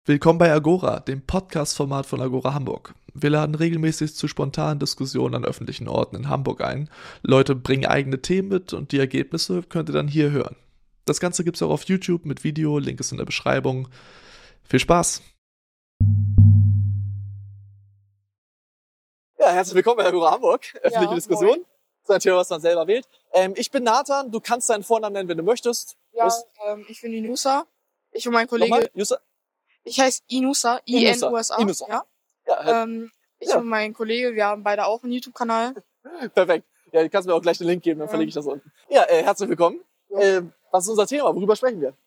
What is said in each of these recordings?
Willkommen bei Agora, dem Podcast-Format von Agora Hamburg. Wir laden regelmäßig zu spontanen Diskussionen an öffentlichen Orten in Hamburg ein. Leute bringen eigene Themen mit und die Ergebnisse könnt ihr dann hier hören. Das Ganze gibt's auch auf YouTube mit Video, Link ist in der Beschreibung. Viel Spaß! Ja, herzlich willkommen bei Agora Hamburg, öffentliche Diskussion. Moin. Das ist natürlich, was man selber wählt. Ich bin Nathan, du kannst deinen Vornamen nennen, wenn du möchtest. Ja, ich bin Inusa. Ich und mein Kollege. Nochmal, Yusuf? Ich heiße Inusa, I-N-U-S-A. Inusa. Ja. Ja, Ich Ja. und mein Kollege, wir haben beide auch einen YouTube-Kanal. perfekt. Ja, du kannst mir auch gleich den Link geben, dann verlinke ich das unten. Ja, herzlich willkommen. Ja. Was ist unser Thema? Worüber sprechen wir?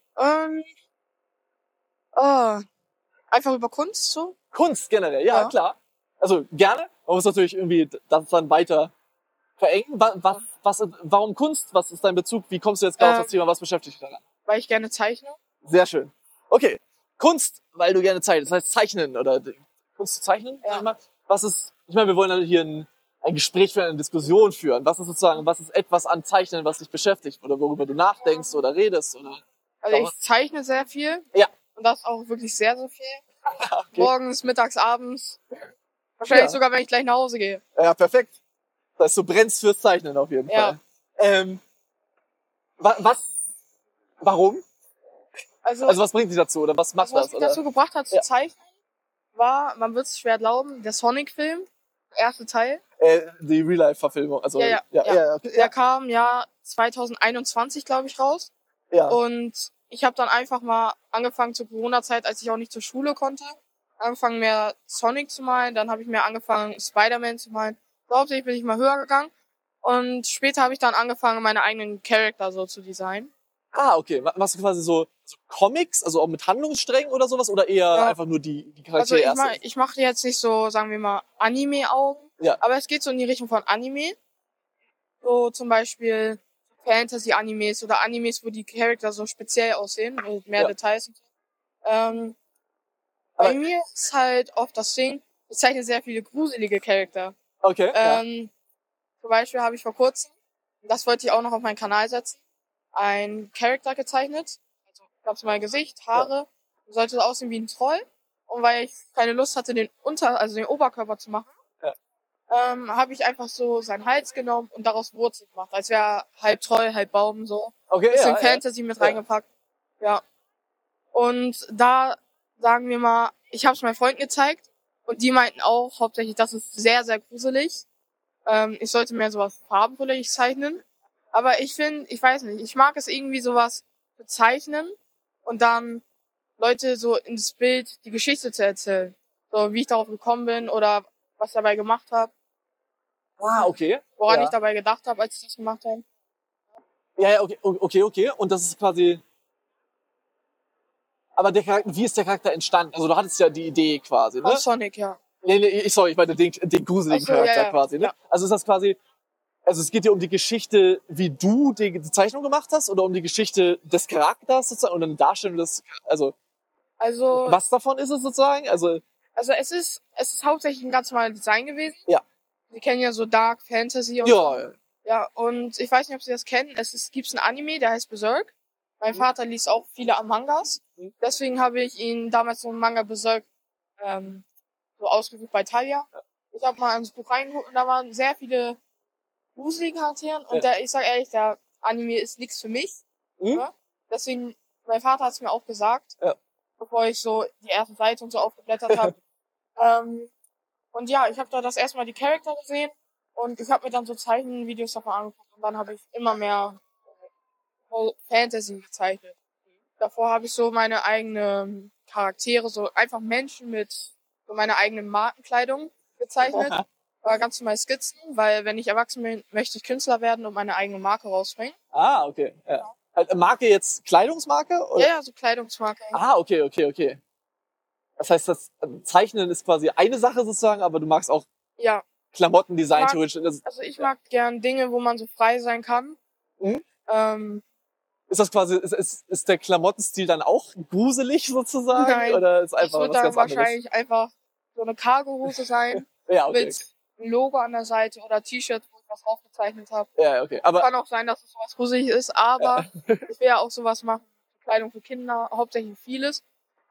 Einfach über Kunst so. Kunst generell, ja, Ja. klar. Also gerne. Man muss natürlich irgendwie das dann weiter verengen. Warum Kunst? Was ist dein Bezug? Wie kommst du jetzt gerade auf das Thema? Was beschäftigt dich daran? Weil ich gerne zeichne. Sehr schön. Okay. Kunst, weil du gerne zeichnest. Das heißt Zeichnen oder Kunst zu zeichnen. Ja. Sag ich mal. Ich meine, wir wollen hier ein Gespräch führen, eine Diskussion führen. Was ist etwas an Zeichnen, was dich beschäftigt oder worüber du nachdenkst oder redest oder? Also Ja. ich zeichne sehr viel. Ja. Und das auch wirklich sehr, sehr viel. Okay. Morgens, mittags, abends. Wahrscheinlich Ja. sogar, wenn ich gleich nach Hause gehe. Ja, perfekt. Das heißt, du brennst fürs Zeichnen auf jeden Ja. Fall. Warum? Also Also was bringt dich dazu oder was macht was das? mich Oder? dazu gebracht hat zu Ja. zeichnen, war, man wird es schwer glauben, der Sonic-Film, der erste Teil. Die Real-Life-Verfilmung. Also, Ja. okay. Der kam ja 2021, glaube ich, raus. Ja. Und ich habe dann einfach mal angefangen zur Corona-Zeit, als ich auch nicht zur Schule konnte, angefangen mehr Sonic zu malen. Dann habe ich mehr angefangen Spider-Man zu malen. So, hauptsächlich bin ich mal höher gegangen. Und später habe ich dann angefangen, meine eigenen Charakter so zu designen. Okay. Machst du quasi so Comics, also auch mit Handlungssträngen oder sowas? Oder eher Ja. einfach nur die Also Charaktere ich mache jetzt nicht so, sagen wir mal, Anime-Augen. Ja. Aber es geht so in die Richtung von Anime. So zum Beispiel Fantasy-Animes oder Animes, wo die Charakter so speziell aussehen, mit mehr Ja. Details und so. Aber- Bei mir ist halt oft das Ding, ich zeichne sehr viele gruselige Charakter. Okay. Zum Beispiel habe ich vor kurzem, das wollte ich auch noch auf meinen Kanal setzen, einen Charakter gezeichnet. Also gab es mein Gesicht, Haare, sollte so aussehen wie ein Troll. Und weil ich keine Lust hatte, den Oberkörper zu machen, habe ich einfach so seinen Hals genommen und daraus Wurzel gemacht. Als wäre halb Troll, halb Baum, so. Okay, Bisschen ja. Fantasy mit Ja. reingepackt. Ja. Und da, sagen wir mal, ich habe es meinen Freunden gezeigt und die meinten auch hauptsächlich, das ist sehr, sehr gruselig. Ich sollte mehr sowas farbenfröhlich zeichnen. Aber ich finde, ich weiß nicht, ich mag es irgendwie sowas bezeichnen und dann Leute so ins Bild die Geschichte zu erzählen. So wie ich darauf gekommen bin oder was ich dabei gemacht habe, Okay. woran ja. ich dabei gedacht habe, als ich das gemacht habe. Ja, okay. Und das ist quasi. Aber wie ist der Charakter entstanden? Also du hattest ja die Idee quasi, ne? Aus Sonic, ja. Nee, ich meine den gruseligen Ach so, Charakter ja. quasi, ne? Ja. Also ist das quasi, also es geht dir um die Geschichte, wie du die Zeichnung gemacht hast oder um die Geschichte des Charakters sozusagen und eine Darstellung Also, was davon ist es sozusagen? Also, es ist hauptsächlich ein ganz normales Design gewesen. Ja. Sie kennen ja so Dark Fantasy und so. ja, Ja, und ich weiß nicht, ob Sie das kennen. Gibt's einen Anime, der heißt Berserk. Mein Vater liest auch viele Mangas. Mhm. Deswegen habe ich ihn damals so einen Manga Berserk so ausgesucht bei Thalia. Ich habe mal ins Buch reingeguckt und da waren sehr viele gruselige Charaktere. Und ich sag ehrlich, der Anime ist nichts für mich. Mhm. Ja? Deswegen, mein Vater hat es mir auch gesagt, Ja. bevor ich so die erste Seite und so aufgeblättert habe. Und ja, ich habe da das erstmal die Charakter gesehen und ich habe mir dann so Zeichenvideos davon angeguckt und dann habe ich immer mehr Fantasy gezeichnet. Davor habe ich so meine eigenen Charaktere, so einfach Menschen mit so meiner eigenen Markenkleidung gezeichnet. Aber ganz normal Skizzen, weil wenn ich erwachsen bin, möchte ich Künstler werden und meine eigene Marke rausbringen. Okay. Ja. Marke jetzt Kleidungsmarke? Oder? Ja, so Kleidungsmarke. Okay. Das heißt, das Zeichnen ist quasi eine Sache sozusagen, aber du magst auch Ja, Klamottendesign Ich mag- theoretisch. also ich mag gern Dinge, wo man so frei sein kann. Mhm. Ist das quasi, ist der Klamottenstil dann auch gruselig sozusagen? Nein, Oder ist Das einfach wird was dann ganz anderes? wahrscheinlich einfach so eine Cargo-Hose sein Ja, okay. mit einem Logo an der Seite oder T-Shirt, wo ich was draufgezeichnet habe. Ja, okay. Aber Kann auch sein, dass es sowas gruselig ist, aber ich will ja auch sowas machen. Kleidung für Kinder, hauptsächlich vieles.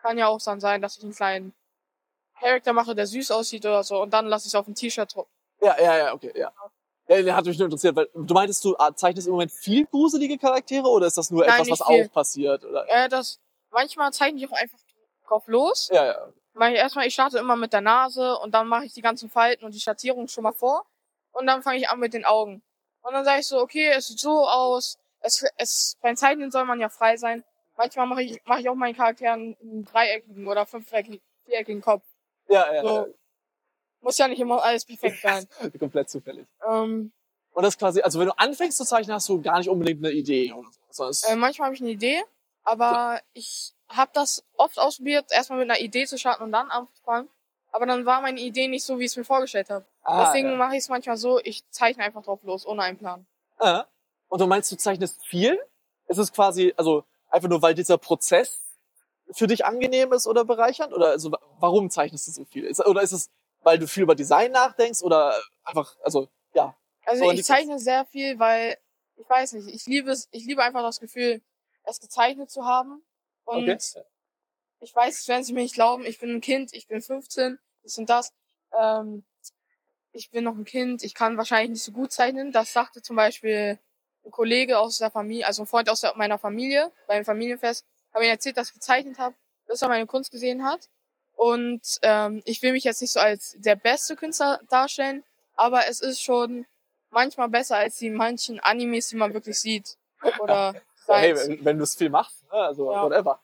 kann ja auch dann sein, dass ich einen kleinen Charakter mache, der süß aussieht oder so, und dann lasse ich es auf ein T-Shirt drucken. Ja, okay, ja. Ja, der hat mich nur interessiert, weil du meintest, du zeichnest im Moment viel gruselige Charaktere oder ist das nur Nein, etwas, was nicht viel. auch passiert? Oder? Manchmal zeichne ich auch einfach drauf los. Ja. Ich starte immer mit der Nase und dann mache ich die ganzen Falten und die Schattierung schon mal vor. Und dann fange ich an mit den Augen. Und dann sage ich so, okay, es sieht so aus. Beim Zeichnen soll man ja frei sein. Manchmal mache ich auch meinen Charakteren einen dreieckigen oder viereckigen Kopf. Ja. So. Muss ja nicht immer alles perfekt sein. Komplett zufällig. Ähm, Und das quasi, also wenn du anfängst zu zeichnen, hast du gar nicht unbedingt eine Idee oder so. manchmal habe ich eine Idee, aber ich habe das oft ausprobiert, erstmal mit einer Idee zu starten und dann anzufangen. Aber dann war meine Idee nicht so, wie ich es mir vorgestellt habe. Deswegen mache ich es manchmal so, ich zeichne einfach drauf los, ohne einen Plan. Und du meinst, du zeichnest viel? Ist es quasi, also einfach nur, weil dieser Prozess für dich angenehm ist oder bereichernd? Oder also, warum zeichnest du so viel? Oder ist es, weil du viel über Design nachdenkst oder einfach, also, ja. Also ich zeichne sehr viel, weil, ich weiß nicht, ich liebe einfach das Gefühl, es gezeichnet zu haben. Und ich weiß, es werden Sie mir nicht glauben, ich bin ein Kind, ich bin 15, das und das. Ich bin noch ein Kind, ich kann wahrscheinlich nicht so gut zeichnen. Das sagte zum Beispiel ein Kollege aus der Familie, also ein Freund aus meiner Familie, beim Familienfest, habe ihm erzählt, dass ich gezeichnet habe, bis er meine Kunst gesehen hat. Und ich will mich jetzt nicht so als der beste Künstler darstellen, aber es ist schon manchmal besser als die manchen Animes, die man wirklich sieht. Oder ja, hey, wenn du es viel machst, ne? Also whatever.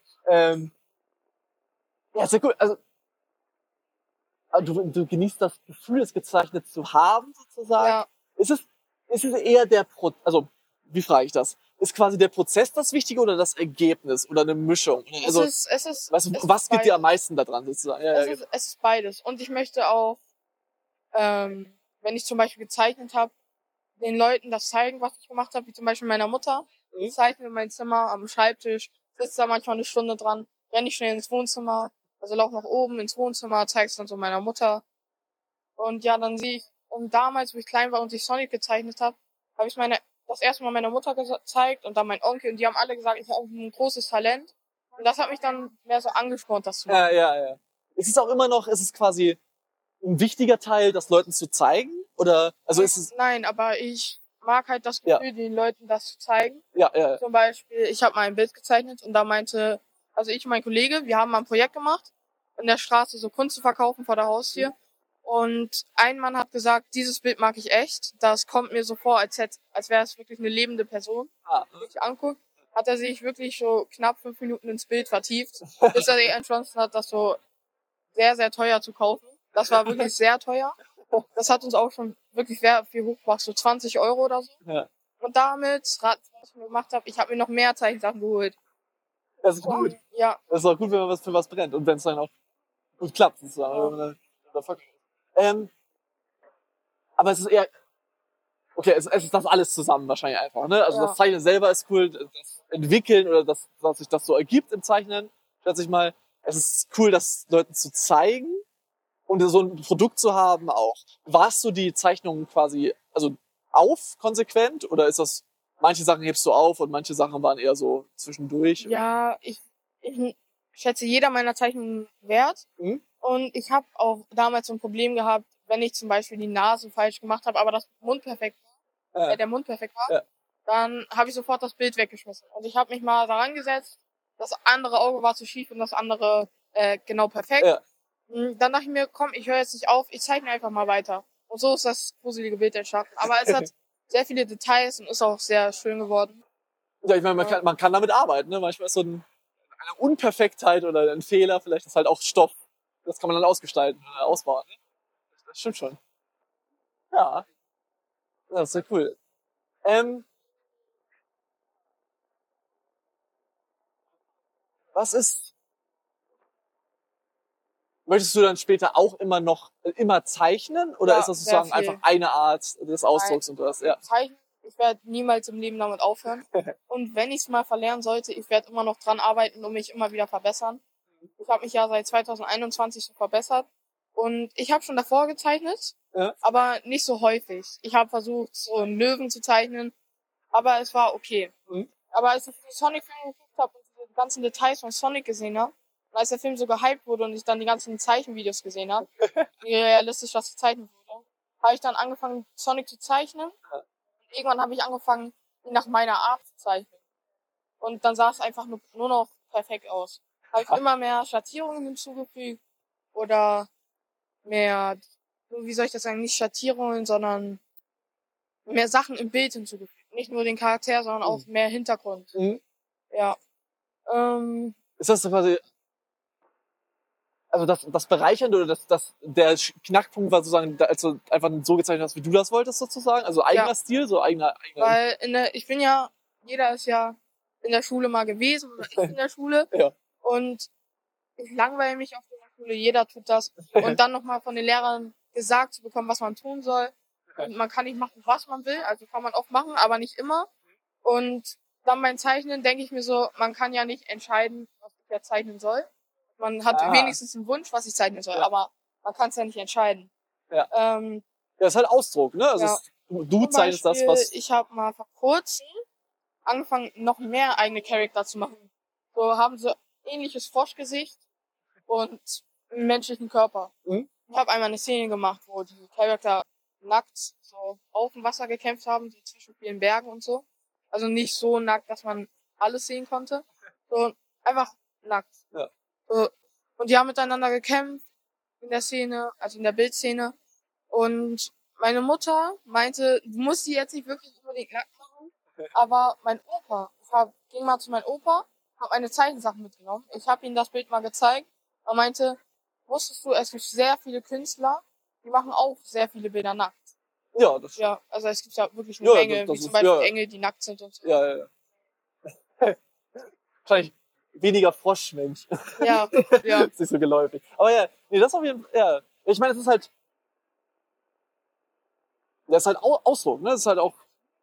Ja, sehr cool. Also du genießt das Gefühl, es gezeichnet zu haben, sozusagen. Ja. Ist es eher also wie frage ich das? Ist quasi der Prozess das Wichtige oder das Ergebnis oder eine Mischung? Also, es ist was gibt dir am meisten daran sozusagen? Es ist beides. Und ich möchte auch, wenn ich zum Beispiel gezeichnet habe, den Leuten das zeigen, was ich gemacht habe, wie zum Beispiel meiner Mutter. Ich zeichne in meinem Zimmer am Schreibtisch, sitze da manchmal eine Stunde dran, renne ich schnell ins Wohnzimmer, also laufe nach oben ins Wohnzimmer, zeig's dann so meiner Mutter. Und ja, dann sehe ich, und damals, wo ich klein war und ich Sonic gezeichnet habe, habe ich das erste Mal meiner Mutter gezeigt und dann mein Onkel, und die haben alle gesagt, ich habe ein großes Talent. Und das hat mich dann mehr so angespornt, das zu machen. Ja. Ist es quasi ein wichtiger Teil, das Leuten zu zeigen? Oder, also ist es... Nein, aber ich mag halt das Gefühl, den Leuten das zu zeigen. Ja. Zum Beispiel, ich habe mal ein Bild gezeichnet und da meinte, also ich und mein Kollege, wir haben mal ein Projekt gemacht, in der Straße so Kunst zu verkaufen vor der Haustür. Und ein Mann hat gesagt, dieses Bild mag ich echt. Das kommt mir so vor, als wäre es wirklich eine lebende Person. Wenn ich angucke, hat er sich wirklich so knapp 5 Minuten ins Bild vertieft, bis er sich entschlossen hat, das so sehr, sehr teuer zu kaufen. Das war wirklich sehr teuer. Das hat uns auch schon wirklich sehr viel hochgebracht, so 20 Euro oder so. Ja. Und damit, was ich mir gemacht habe, ich habe mir noch mehr Zeichensachen geholt. Das ist gut. Ja. Das ist auch gut, wenn man für was brennt und wenn es dann auch gut klappt, sozusagen. Aber es ist eher, okay, es ist das alles zusammen wahrscheinlich einfach, ne? Also das Zeichnen selber ist cool, das Entwickeln oder das, was sich das so ergibt im Zeichnen, schätze ich mal. Es ist cool, das Leuten zu zeigen und so ein Produkt zu haben auch. Warst du die Zeichnungen quasi, also konsequent oder ist das, manche Sachen hebst du auf und manche Sachen waren eher so zwischendurch? Ja, ich schätze jeder meiner Zeichnungen wert. Und ich habe auch damals so ein Problem gehabt, wenn ich zum Beispiel die Nase falsch gemacht habe, aber der Mund perfekt war, dann habe ich sofort das Bild weggeschmissen. Und ich habe mich mal daran gesetzt, das andere Auge war zu schief und das andere genau perfekt. Dann dachte ich mir, komm, ich höre jetzt nicht auf, ich zeichne einfach mal weiter. Und so ist das gruselige Bild entstanden. Aber es hat sehr viele Details und ist auch sehr schön geworden. Ja, ich meine, man kann damit arbeiten, ne? Manchmal ist so eine Unperfektheit oder ein Fehler, vielleicht ist halt auch Stoff. Das kann man dann ausgestalten oder ausbauen. Ne? Das stimmt schon. Ja. Das ist sehr cool. Möchtest du dann später auch immer zeichnen? Oder ist das sozusagen einfach eine Art des Ausdrucks und das? Ja. Zeichnen, ich werde niemals im Leben damit aufhören. Und wenn ich es mal verlernen sollte, ich werde immer noch dran arbeiten und mich immer wieder verbessern. Ich habe mich ja seit 2021 so verbessert. Und ich habe schon davor gezeichnet, aber nicht so häufig. Ich habe versucht, so einen Löwen zu zeichnen, aber es war okay. Aber als ich die Sonic-Filme geguckt habe und die ganzen Details von Sonic gesehen habe, Und als der Film so gehypt wurde und ich dann die ganzen Zeichenvideos gesehen habe, wie realistisch das gezeichnet wurde, habe ich dann angefangen, Sonic zu zeichnen. Ja. Irgendwann habe ich angefangen, ihn nach meiner Art zu zeichnen. Und dann sah es einfach nur noch perfekt aus. Habe ich immer mehr Schattierungen hinzugefügt oder mehr, wie soll ich das sagen, nicht Schattierungen, sondern mehr Sachen im Bild hinzugefügt. Nicht nur den Charakter, sondern auch mehr Hintergrund. Mhm. Ja. Ist das so quasi, also das Bereichernde oder der Knackpunkt war sozusagen, als du einfach so gezeichnet hast, wie du das wolltest sozusagen? Also eigener Stil, so eigener. Weil jeder ist ja in der Schule mal gewesen oder ist in der Schule. Ja. Und ich langweile mich auf der Schule, jeder tut das. Und dann nochmal von den Lehrern gesagt zu bekommen, was man tun soll. Und man kann nicht machen, was man will, also kann man auch machen, aber nicht immer. Und dann beim Zeichnen denke ich mir so, man kann ja nicht entscheiden, was ich jetzt zeichnen soll. Man hat wenigstens einen Wunsch, was ich zeichnen soll, aber man kann es ja nicht entscheiden. Ja. Das ist halt Ausdruck, ne? Also du zeichnest das, was... Ich habe mal vor kurzem angefangen, noch mehr eigene Charakter zu machen. So haben sie ähnliches Froschgesicht und einen menschlichen Körper. Mhm. Ich habe einmal eine Szene gemacht, wo die Charakter nackt so auf dem Wasser gekämpft haben, so zwischen vielen Bergen und so. Also nicht so nackt, dass man alles sehen konnte. So einfach nackt. Ja. So. Und die haben miteinander gekämpft in der Szene, also in der Bildszene. Und meine Mutter meinte, du musst die jetzt nicht wirklich unbedingt nackt machen. Aber mein Opa, ging mal zu meinem Opa, habe eine Zeichensache mitgenommen. Ich habe ihm das Bild mal gezeigt. Er meinte, wusstest du, es gibt sehr viele Künstler, die machen auch sehr viele Bilder nackt. Ja, das Ja, also es gibt ja wirklich eine Menge, wie zum Beispiel Engel, die nackt sind und so. Ja. Wahrscheinlich weniger Froschmensch. Ja. Ist nicht so geläufig. Aber ja, nee, das auf jeden Fall, ja. Ich meine, das ist halt Ausdruck, ne? Das ist halt auch,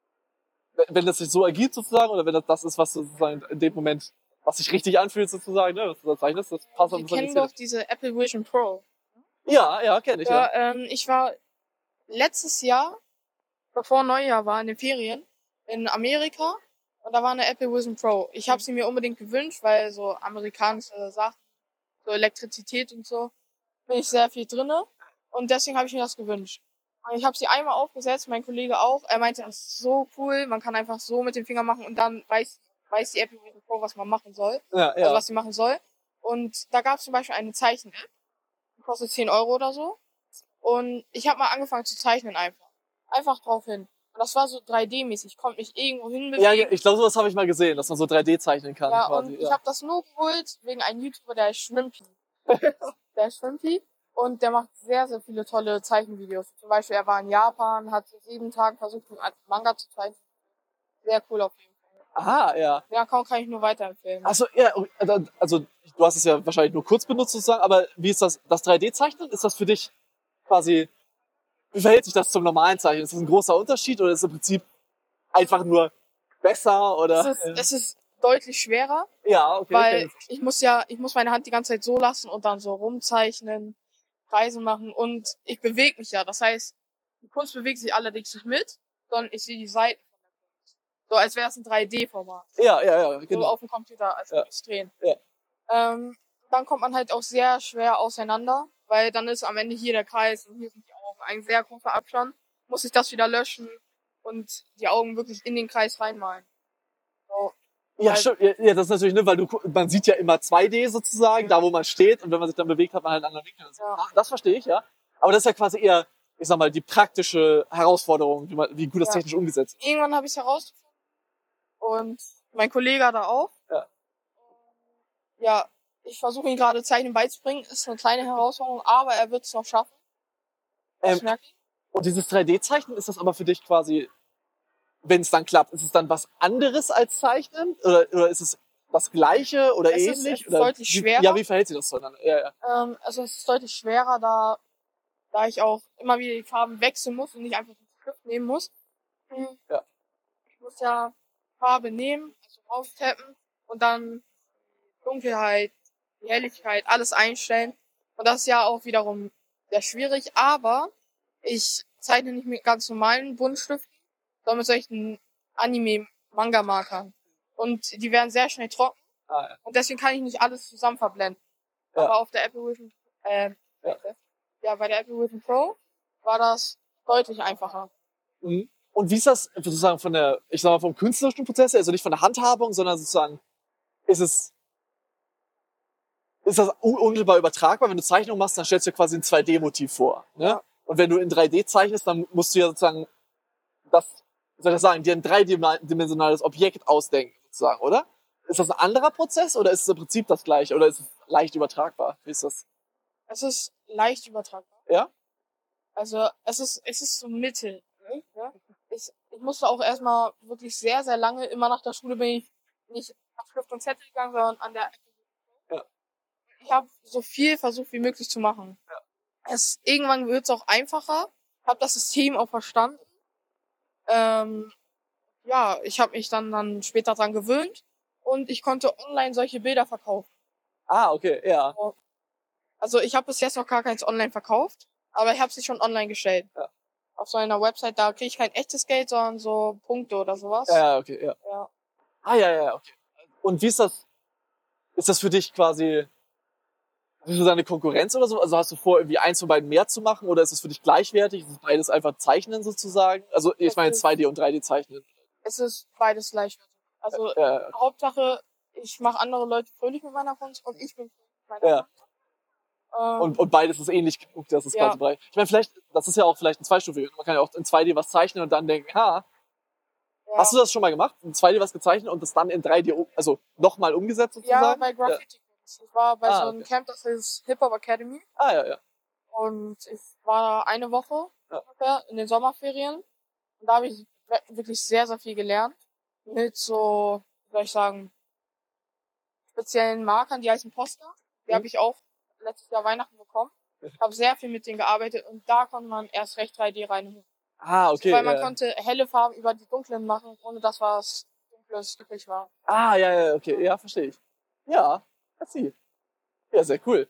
wenn das sich so ergibt sozusagen, oder wenn das ist, was sozusagen in dem Moment, was sich richtig anfühlt sozusagen, ne? Was du da zeichnest, das passt Sie kennen doch diese Apple Vision Pro. Ja, kenne ich, ja. Ich war letztes Jahr, bevor Neujahr war, in den Ferien in Amerika und da war eine Apple Vision Pro. Ich habe sie mir unbedingt gewünscht, weil so amerikanische Sachen, so Elektrizität und so, bin ich sehr viel drinne und deswegen habe ich mir das gewünscht. Und ich habe sie einmal aufgesetzt, mein Kollege auch. Er meinte, das ist so cool, man kann einfach so mit dem Finger machen und dann weiß die Apple Vision Pro, was man machen soll. Ja. Also was sie machen soll. Und da gab es zum Beispiel eine Zeichen-App, die kostet 10 € oder so. Und ich habe mal angefangen zu zeichnen einfach. Einfach drauf hin. Und das war so 3D-mäßig. Ich konnte mich irgendwo hinbewegen. Ja, ich glaube, sowas habe ich mal gesehen, dass man so 3D zeichnen kann. Ja, quasi. und ich habe das nur geholt wegen einem YouTuber, der ist Shrimpy. Der ist Shrimpy. Und der macht sehr, sehr viele tolle Zeichenvideos. Zum Beispiel, er war in Japan, hat 7 Tage versucht, einen Manga zu zeichnen. Sehr cool auf jeden Fall. Aha, ja. Ja, kann ich nur weiterempfehlen. Achso, ja, also du hast es ja wahrscheinlich nur kurz benutzt sozusagen, aber wie ist das 3D-Zeichnen? Ist das für dich quasi, wie verhält sich das zum normalen Zeichnen? Ist das ein großer Unterschied oder ist es im Prinzip einfach nur besser oder? Es ist deutlich schwerer, Ja, okay. weil ich muss meine Hand die ganze Zeit so lassen und dann so rumzeichnen, Kreise machen und ich bewege mich ja. Das heißt, die Kunst bewegt sich allerdings nicht mit, sondern ich sehe die Seiten von der Kunst. So als wäre es ein 3D-Format. Ja, So genau. auf dem Computer, als würde ich drehen. Ja. Dann kommt man halt auch sehr schwer auseinander, weil dann ist am Ende hier der Kreis und hier sind die Augen. Ein sehr großer Abstand. Muss ich das wieder löschen und die Augen wirklich in den Kreis reinmalen. So. Ja, stimmt. Ja, das ist natürlich, ne, weil man sieht ja immer 2D sozusagen, da wo man steht, und wenn man sich dann bewegt, hat man halt einen anderen Winkel. Ja. Das verstehe ich, ja. Aber das ist ja quasi eher, ich sag mal, die praktische Herausforderung, wie gut das technisch umgesetzt ist. Irgendwann habe ich es herausgefunden und mein Kollege da auch. Ja. Ja, ich versuche ihn gerade Zeichnen beizubringen. Ist eine kleine Herausforderung, aber er wird es noch schaffen. Das merke ich. Und dieses 3D-Zeichnen, ist das aber für dich quasi, wenn es dann klappt, ist es dann was anderes als Zeichnen? Oder ist es das Gleiche oder ähnlich? Es ist deutlich schwerer. Ja, wie verhält sich das zueinander? Ja. Also es ist deutlich schwerer, da ich auch immer wieder die Farben wechseln muss und nicht einfach den Stift nehmen muss. Ja. Ich muss ja Farbe nehmen, also auftappen und dann Dunkelheit, die Helligkeit, alles einstellen. Und das ist ja auch wiederum sehr schwierig, aber ich zeichne nicht mit ganz normalen Buntstiften, sondern mit solchen Anime-Manga-Markern. Und die werden sehr schnell trocken. Ja. Und deswegen kann ich nicht alles zusammen verblenden. Ja. Aber auf der Apple Vision, bei der Apple Vision Pro war das deutlich einfacher. Mhm. Und wie ist das sozusagen vom künstlerischen Prozess her, also nicht von der Handhabung, sondern sozusagen, ist das unmittelbar übertragbar? Wenn du Zeichnungen machst, dann stellst du dir quasi ein 2D-Motiv vor. Ne? Ja. Und wenn du in 3D zeichnest, dann musst du ja sozusagen dir ein dreidimensionales Objekt ausdenken, sozusagen, oder? Ist das ein anderer Prozess oder ist es im Prinzip das gleiche? Oder ist es leicht übertragbar? Wie ist das? Es ist leicht übertragbar. Ja? Also es ist so Mittel. Ne? Ich musste auch erstmal wirklich sehr, sehr lange, immer nach der Schule bin ich nicht nach Stift und Zettel gegangen, sondern an der Apple. Ja. Ich habe so viel versucht wie möglich zu machen. Ja. Irgendwann wird es auch einfacher. Habe das System auch verstanden. Ich habe mich dann später dran gewöhnt und ich konnte online solche Bilder verkaufen. Ah, okay, ja. Also ich habe bis jetzt noch gar keins online verkauft, aber ich habe sie schon online gestellt. Ja. Auf so einer Website, da kriege ich kein echtes Geld, sondern so Punkte oder sowas. Ja, okay, ja. Ja. Ah, ja, okay. Und wie ist das? Ist das für dich quasi eine Konkurrenz oder so? Also hast du vor, irgendwie eins von beiden mehr zu machen oder ist es für dich gleichwertig? Ist es beides einfach Zeichnen sozusagen? Also ich meine 2D und 3D Zeichnen. Es ist beides gleichwertig. Also Hauptsache, ich mache andere Leute fröhlich mit meiner Kunst und ich bin fröhlich mit meiner Kunst. Und beides ist ähnlich genug, dass es quasi breit. Ich meine, das ist ja auch vielleicht ein zweistufiger. Man kann ja auch in 2D was zeichnen und dann denken, hast du das schon mal gemacht? In 2D was gezeichnet und das dann in 3D, also nochmal umgesetzt sozusagen? Ja, bei Graffiti. Ich war bei so einem Camp, das ist Hip-Hop Academy. Ah, ja. Und ich war da eine Woche ungefähr in den Sommerferien. Und da habe ich wirklich sehr, sehr viel gelernt. Mit so, wie soll ich sagen, speziellen Markern, die heißen Poster. Die habe ich auch letztes Jahr Weihnachten bekommen. Ich habe sehr viel mit denen gearbeitet und da konnte man erst recht 3D reinholen. Ah, okay. Weil man konnte helle Farben über die dunklen machen, ohne dass was Dunkles übrig war. Ah, ja, okay. Ja, verstehe ich. Ja, das sie. Ja, sehr cool.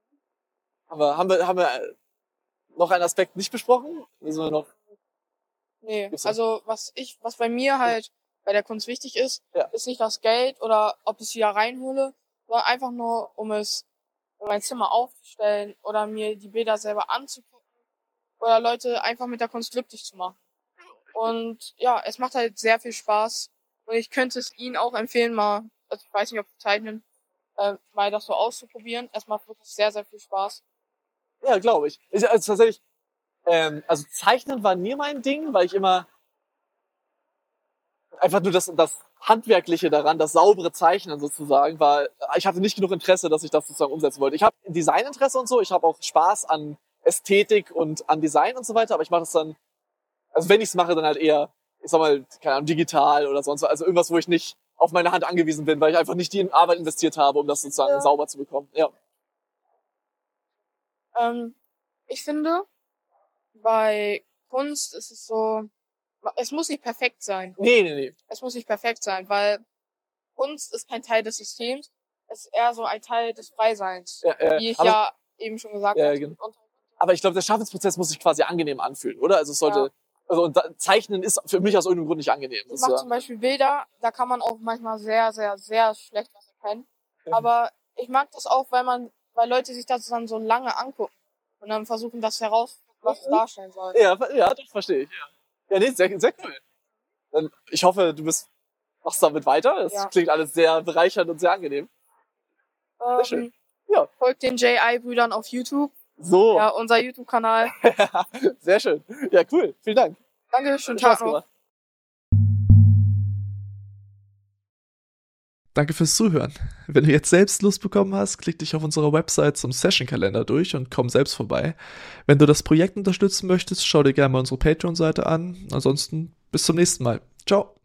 Aber haben wir noch einen Aspekt nicht besprochen? Müssen wir noch? Nee, also was bei mir halt bei der Kunst wichtig ist, ist nicht das Geld oder ob ich es wieder reinhole, sondern einfach nur, um mein Zimmer aufzustellen oder mir die Bilder selber anzugucken oder Leute einfach mit der Kunst glücklich zu machen. Und ja, es macht halt sehr viel Spaß und ich könnte es Ihnen auch empfehlen, also ich weiß nicht, ob Sie zeichnen, mal das so auszuprobieren. Es macht wirklich sehr, sehr viel Spaß. Ja, glaube ich. Also tatsächlich, also Zeichnen war nie mein Ding, weil ich immer einfach nur das Handwerkliche daran, das saubere Zeichnen sozusagen, ich hatte nicht genug Interesse, dass ich das sozusagen umsetzen wollte. Ich habe Designinteresse und so, ich habe auch Spaß an Ästhetik und an Design und so weiter, aber ich mache das dann, also wenn ich es mache, dann halt eher, ich sag mal, keine Ahnung, digital oder sonst was, also irgendwas, wo ich nicht auf meine Hand angewiesen bin, weil ich einfach nicht die Arbeit investiert habe, um das sozusagen sauber zu bekommen. Ja. Ich finde, bei Kunst ist es so, es muss nicht perfekt sein. Nee. Es muss nicht perfekt sein, weil Kunst ist kein Teil des Systems, es ist eher so ein Teil des Freiseins, wie ich eben schon gesagt habe. Genau. Aber ich glaube, der Schaffensprozess muss sich quasi angenehm anfühlen, oder? Also es sollte, und Zeichnen ist für mich aus irgendeinem Grund nicht angenehm. Ich mache zum Beispiel Bilder, da kann man auch manchmal sehr, sehr, sehr schlecht was erkennen. Aber ich mag das auch, weil Leute sich das dann so lange angucken und dann versuchen, das was es darstellen soll. Ja, das verstehe ich. Ja, nee, sehr, sehr cool. Dann, ich hoffe, du machst damit weiter. Das klingt alles sehr bereichernd und sehr angenehm. Sehr schön. Ja. Folgt den JI-Brüdern auf YouTube. So. Ja, unser YouTube-Kanal. Sehr schön. Ja, cool. Vielen Dank. Danke, schönen Tag noch. Danke fürs Zuhören. Wenn du jetzt selbst Lust bekommen hast, klick dich auf unserer Website zum Session-Kalender durch und komm selbst vorbei. Wenn du das Projekt unterstützen möchtest, schau dir gerne mal unsere Patreon-Seite an. Ansonsten bis zum nächsten Mal. Ciao.